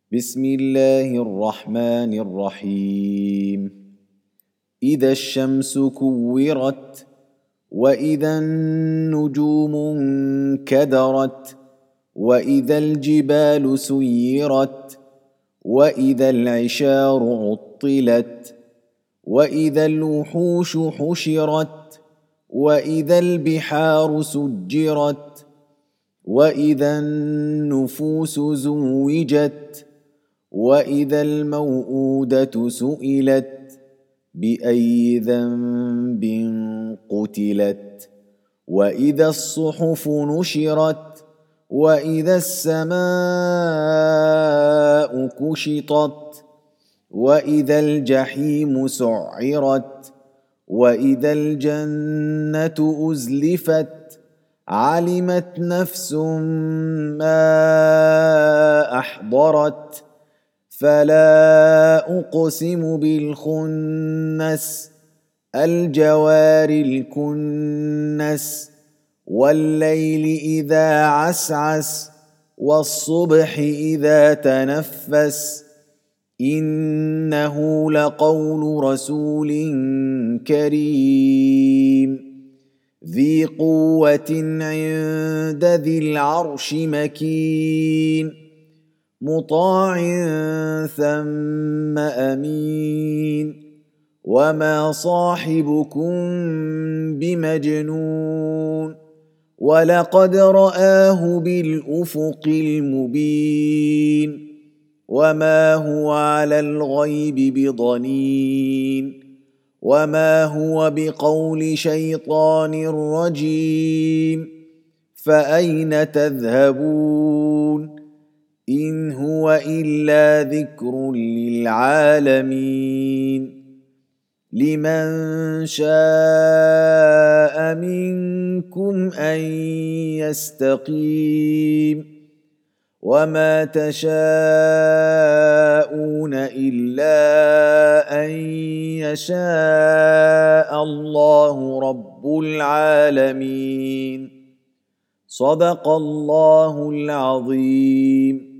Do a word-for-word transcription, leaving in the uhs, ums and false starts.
بسم الله الرحمن الرحيم. إذا الشمس كورت، وإذا النجوم انكدرت، وإذا الجبال سيرت، وإذا العشار عطلت، وإذا الوحوش حشرت، وإذا البحار سجرت، وإذا النفوس زوجت، وإذا الموءودة سئلت بأي ذنب قتلت، وإذا الصحف نشرت، وإذا السماء كشطت، وإذا الجحيم سعرت، وإذا الجنة أزلفت، علمت نفس ما أحضرت. فلا أقسم بالخنس، الجوار الكنس، والليل إذا عسعس، والصبح إذا تنفس، إنه لقول رسول كريم ذي قوة عند ذي العرش مكين، مطاع ثم أمين، وما صاحبكم بمجنون، ولقد رآه بالأفق المبين، وما هو على الغيب بضنين، وما هو بقول شيطان رجيم. فأين تذهبون؟ إن هو إلا ذكر للعالمين، لمن شاء منكم أن يستقيم، وما تشاءون إلا أن يشاء الله رب العالمين. صدق الله العظيم.